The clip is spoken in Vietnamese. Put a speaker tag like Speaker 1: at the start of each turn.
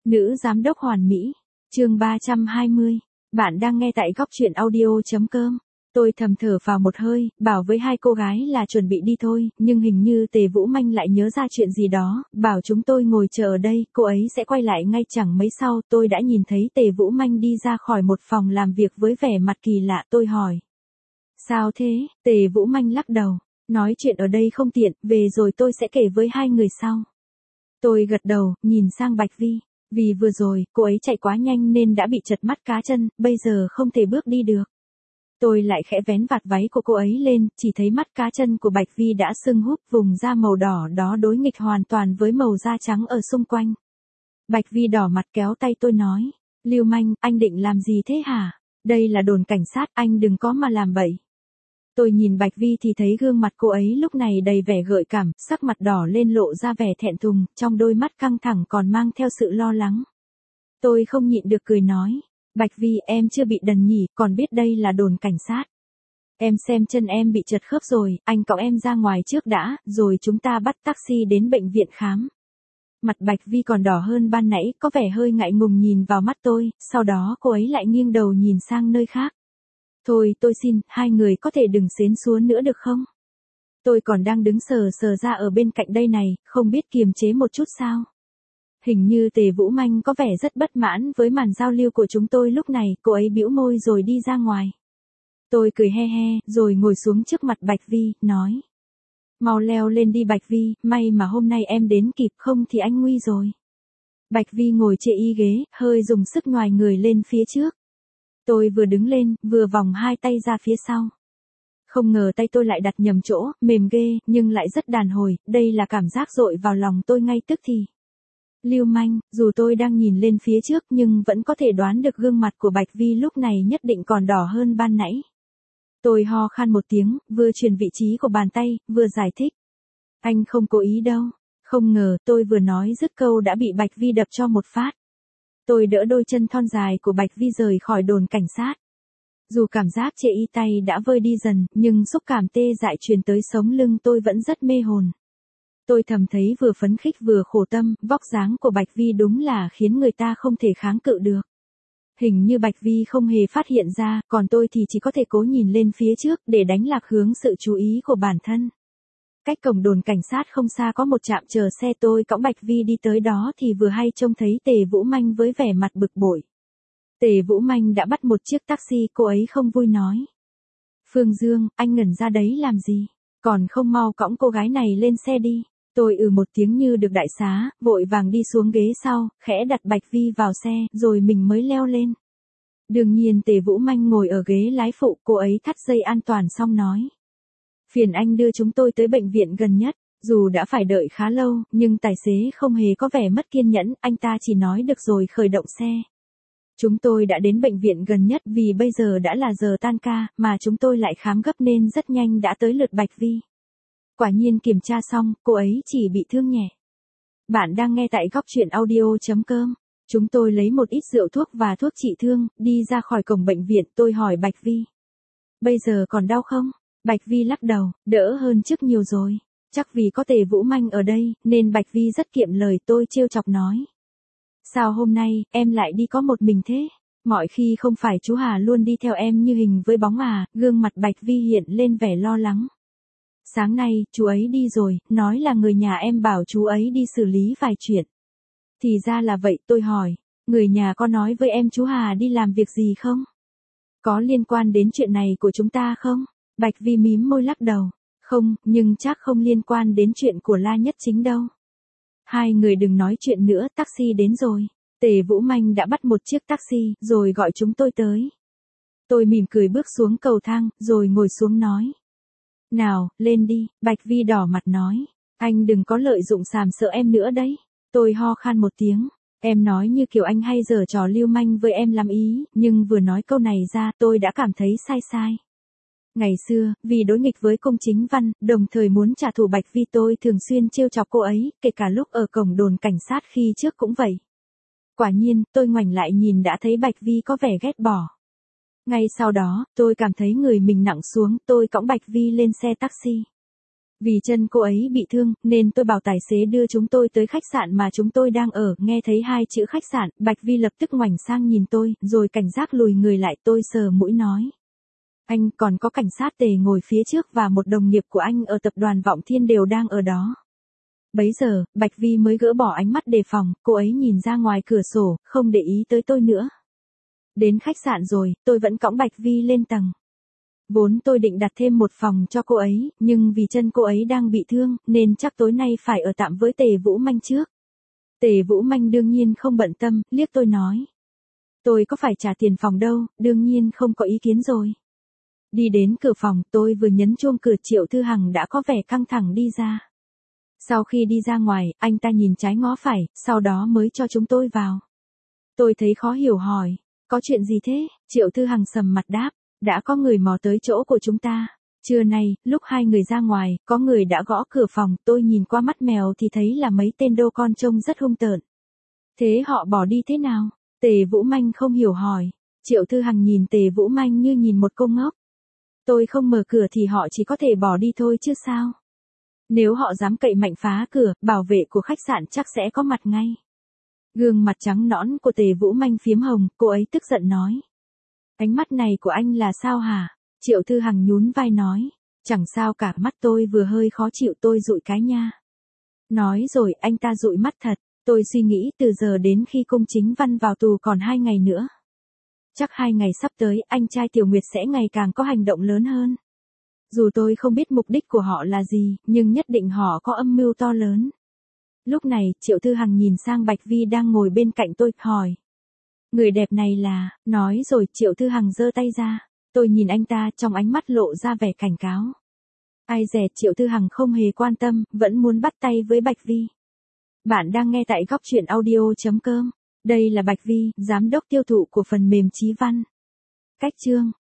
Speaker 1: Nữ giám đốc hoàn mỹ. Chương 320. Bạn đang nghe tại góc truyện audio.com. Tôi thầm thở vào một hơi, bảo với hai cô gái là chuẩn bị đi thôi, nhưng hình như Tề Vũ Manh lại nhớ ra chuyện gì đó, bảo chúng tôi ngồi chờ ở đây, cô ấy sẽ quay lại ngay chẳng mấy sau. Tôi đã nhìn thấy Tề Vũ Manh đi ra khỏi một phòng làm việc với vẻ mặt kỳ lạ. Tôi hỏi: sao thế? Tề Vũ Manh lắc đầu, nói chuyện ở đây không tiện, về rồi tôi sẽ kể với hai người sau. Tôi gật đầu, nhìn sang Bạch Vi. Vì vừa rồi, cô ấy chạy quá nhanh nên đã bị trật mắt cá chân, bây giờ không thể bước đi được. Tôi lại khẽ vén vạt váy của cô ấy lên, chỉ thấy mắt cá chân của Bạch Vi đã sưng húp, vùng da màu đỏ đó đối nghịch hoàn toàn với màu da trắng ở xung quanh. Bạch Vi đỏ mặt kéo tay tôi nói: Lưu Manh, anh định làm gì thế hả? Đây là đồn cảnh sát, anh đừng có mà làm bậy. Tôi nhìn Bạch Vi thì thấy gương mặt cô ấy lúc này đầy vẻ gợi cảm, sắc mặt đỏ lên lộ ra vẻ thẹn thùng, trong đôi mắt căng thẳng còn mang theo sự lo lắng. Tôi không nhịn được cười nói: Bạch Vi, em chưa bị đần nhỉ, còn biết đây là đồn cảnh sát. Em xem chân em bị trật khớp rồi, anh cõng em ra ngoài trước đã, rồi chúng ta bắt taxi đến bệnh viện khám. Mặt Bạch Vi còn đỏ hơn ban nãy, có vẻ hơi ngại ngùng nhìn vào mắt tôi, sau đó cô ấy lại nghiêng đầu nhìn sang nơi khác. Thôi tôi xin, hai người có thể đừng xến xúa nữa được không? Tôi còn đang đứng sờ sờ ra ở bên cạnh đây này, không biết kiềm chế một chút sao? Hình như Tề Vũ Manh có vẻ rất bất mãn với màn giao lưu của chúng tôi lúc này, cô ấy bĩu môi rồi đi ra ngoài. Tôi cười he he, rồi ngồi xuống trước mặt Bạch Vi, nói: mau leo lên đi Bạch Vi, may mà hôm nay em đến kịp, không thì anh nguy rồi. Bạch Vi ngồi chệ y ghế, hơi dùng sức nhoài người lên phía trước. Tôi vừa đứng lên, vừa vòng hai tay ra phía sau. Không ngờ tay tôi lại đặt nhầm chỗ, mềm ghê, nhưng lại rất đàn hồi, đây là cảm giác dội vào lòng tôi ngay tức thì. Lưu Manh, dù tôi đang nhìn lên phía trước nhưng vẫn có thể đoán được gương mặt của Bạch Vi lúc này nhất định còn đỏ hơn ban nãy. Tôi ho khan một tiếng, vừa chuyển vị trí của bàn tay, vừa giải thích: anh không cố ý đâu. Không ngờ tôi vừa nói dứt câu đã bị Bạch Vi đập cho một phát. Tôi đỡ đôi chân thon dài của Bạch Vi rời khỏi đồn cảnh sát. Dù cảm giác chệ y tay đã vơi đi dần, nhưng xúc cảm tê dại truyền tới sống lưng tôi vẫn rất mê hồn. Tôi thầm thấy vừa phấn khích vừa khổ tâm, vóc dáng của Bạch Vi đúng là khiến người ta không thể kháng cự được. Hình như Bạch Vi không hề phát hiện ra, còn tôi thì chỉ có thể cố nhìn lên phía trước để đánh lạc hướng sự chú ý của bản thân. Cách cổng đồn cảnh sát không xa có một trạm chờ xe, tôi cõng Bạch Vi đi tới đó thì vừa hay trông thấy Tề Vũ Manh với vẻ mặt bực bội. Tề Vũ Manh đã bắt một chiếc taxi, cô ấy không vui nói: Phương Dương, anh ngẩn ra đấy làm gì? Còn không mau cõng cô gái này lên xe đi. Tôi một tiếng như được đại xá, vội vàng đi xuống ghế sau, khẽ đặt Bạch Vi vào xe, rồi mình mới leo lên. Đương nhiên Tề Vũ Manh ngồi ở ghế lái phụ, cô ấy thắt dây an toàn xong nói: phiền anh đưa chúng tôi tới bệnh viện gần nhất. Dù đã phải đợi khá lâu, nhưng tài xế không hề có vẻ mất kiên nhẫn, anh ta chỉ nói được rồi khởi động xe. Chúng tôi đã đến bệnh viện gần nhất vì bây giờ đã là giờ tan ca, mà chúng tôi lại khám gấp nên rất nhanh đã tới lượt Bạch Vi. Quả nhiên kiểm tra xong, cô ấy chỉ bị thương nhẹ. Bạn đang nghe tại góc truyện audio.com. Chúng tôi lấy một ít rượu thuốc và thuốc trị thương, đi ra khỏi cổng bệnh viện. Tôi hỏi Bạch Vi: bây giờ còn đau không? Bạch Vi lắc đầu: đỡ hơn trước nhiều rồi. Chắc vì có Tề Vũ Manh ở đây, nên Bạch Vi rất kiệm lời. Tôi trêu chọc nói: sao hôm nay, em lại đi có một mình thế? Mọi khi không phải chú Hà luôn đi theo em như hình với bóng à? Gương mặt Bạch Vi hiện lên vẻ lo lắng. Sáng nay, chú ấy đi rồi, nói là người nhà em bảo chú ấy đi xử lý vài chuyện. Thì ra là vậy. Tôi hỏi: người nhà có nói với em chú Hà đi làm việc gì không? Có liên quan đến chuyện này của chúng ta không? Bạch Vi mím môi lắc đầu: không, nhưng chắc không liên quan đến chuyện của La Nhất Chính đâu. Hai người đừng nói chuyện nữa, taxi đến rồi. Tề Vũ Manh đã bắt một chiếc taxi, rồi gọi chúng tôi tới. Tôi mỉm cười bước xuống cầu thang, rồi ngồi xuống nói: nào, lên đi. Bạch Vi đỏ mặt nói: anh đừng có lợi dụng sàm sỡ em nữa đấy. Tôi ho khan một tiếng: em nói như kiểu anh hay giở trò lưu manh với em lắm ý, nhưng vừa nói câu này ra tôi đã cảm thấy sai sai. Ngày xưa, vì đối nghịch với Cung Chính Văn, đồng thời muốn trả thù Bạch Vi, tôi thường xuyên trêu chọc cô ấy, kể cả lúc ở cổng đồn cảnh sát khi trước cũng vậy. Quả nhiên, tôi ngoảnh lại nhìn đã thấy Bạch Vi có vẻ ghét bỏ. Ngay sau đó, tôi cảm thấy người mình nặng xuống, tôi cõng Bạch Vi lên xe taxi. Vì chân cô ấy bị thương, nên tôi bảo tài xế đưa chúng tôi tới khách sạn mà chúng tôi đang ở. Nghe thấy hai chữ khách sạn, Bạch Vi lập tức ngoảnh sang nhìn tôi, rồi cảnh giác lùi người lại. Tôi sờ mũi nói. Anh, còn có cảnh sát Tề ngồi phía trước và một đồng nghiệp của anh ở tập đoàn Vọng Thiên đều đang ở đó. Bấy giờ, Bạch Vi mới gỡ bỏ ánh mắt đề phòng, cô ấy nhìn ra ngoài cửa sổ, không để ý tới tôi nữa. Đến khách sạn rồi, tôi vẫn cõng Bạch Vi lên tầng. Vốn tôi định đặt thêm một phòng cho cô ấy, nhưng vì chân cô ấy đang bị thương, nên chắc tối nay phải ở tạm với Tề Vũ Manh trước. Tề Vũ Manh đương nhiên không bận tâm, liếc tôi nói. Tôi có phải trả tiền phòng đâu, đương nhiên không có ý kiến rồi. Đi đến cửa phòng, tôi vừa nhấn chuông cửa Triệu Thư Hằng đã có vẻ căng thẳng đi ra. Sau khi đi ra ngoài, anh ta nhìn trái ngó phải, sau đó mới cho chúng tôi vào. Tôi thấy khó hiểu hỏi, có chuyện gì thế? Triệu Thư Hằng sầm mặt đáp, đã có người mò tới chỗ của chúng ta. Trưa nay, lúc hai người ra ngoài, có người đã gõ cửa phòng, tôi nhìn qua mắt mèo thì thấy là mấy tên đô con trông rất hung tợn. Thế họ bỏ đi thế nào? Tề Vũ Manh không hiểu hỏi. Triệu Thư Hằng nhìn Tề Vũ Manh như nhìn một cô ngốc. Tôi không mở cửa thì họ chỉ có thể bỏ đi thôi chứ sao? Nếu họ dám cậy mạnh phá cửa, bảo vệ của khách sạn chắc sẽ có mặt ngay. Gương mặt trắng nõn của Tề Vũ Manh phiếm hồng, cô ấy tức giận nói. Ánh mắt này của anh là sao hả? Triệu Thư Hằng nhún vai nói. Chẳng sao cả, mắt tôi vừa hơi khó chịu, tôi dụi cái nha. Nói rồi anh ta dụi mắt thật. Tôi suy nghĩ từ giờ đến khi Cung Chính Văn vào tù còn 2 ngày nữa. Chắc 2 ngày sắp tới anh trai Tiểu Nguyệt sẽ ngày càng có hành động lớn hơn. Dù tôi không biết mục đích của họ là gì, nhưng nhất định họ có âm mưu to lớn. Lúc này, Triệu Thư Hằng nhìn sang Bạch Vi đang ngồi bên cạnh tôi, hỏi. Người đẹp này là, nói rồi Triệu Thư Hằng giơ tay ra. Tôi nhìn anh ta, trong ánh mắt lộ ra vẻ cảnh cáo. Ai dè Triệu Thư Hằng không hề quan tâm, vẫn muốn bắt tay với Bạch Vi. Bạn đang nghe tại góc truyện audio.com. Đây là Bạch Vi, giám đốc tiêu thụ của phần mềm Chí Văn. Cách chương.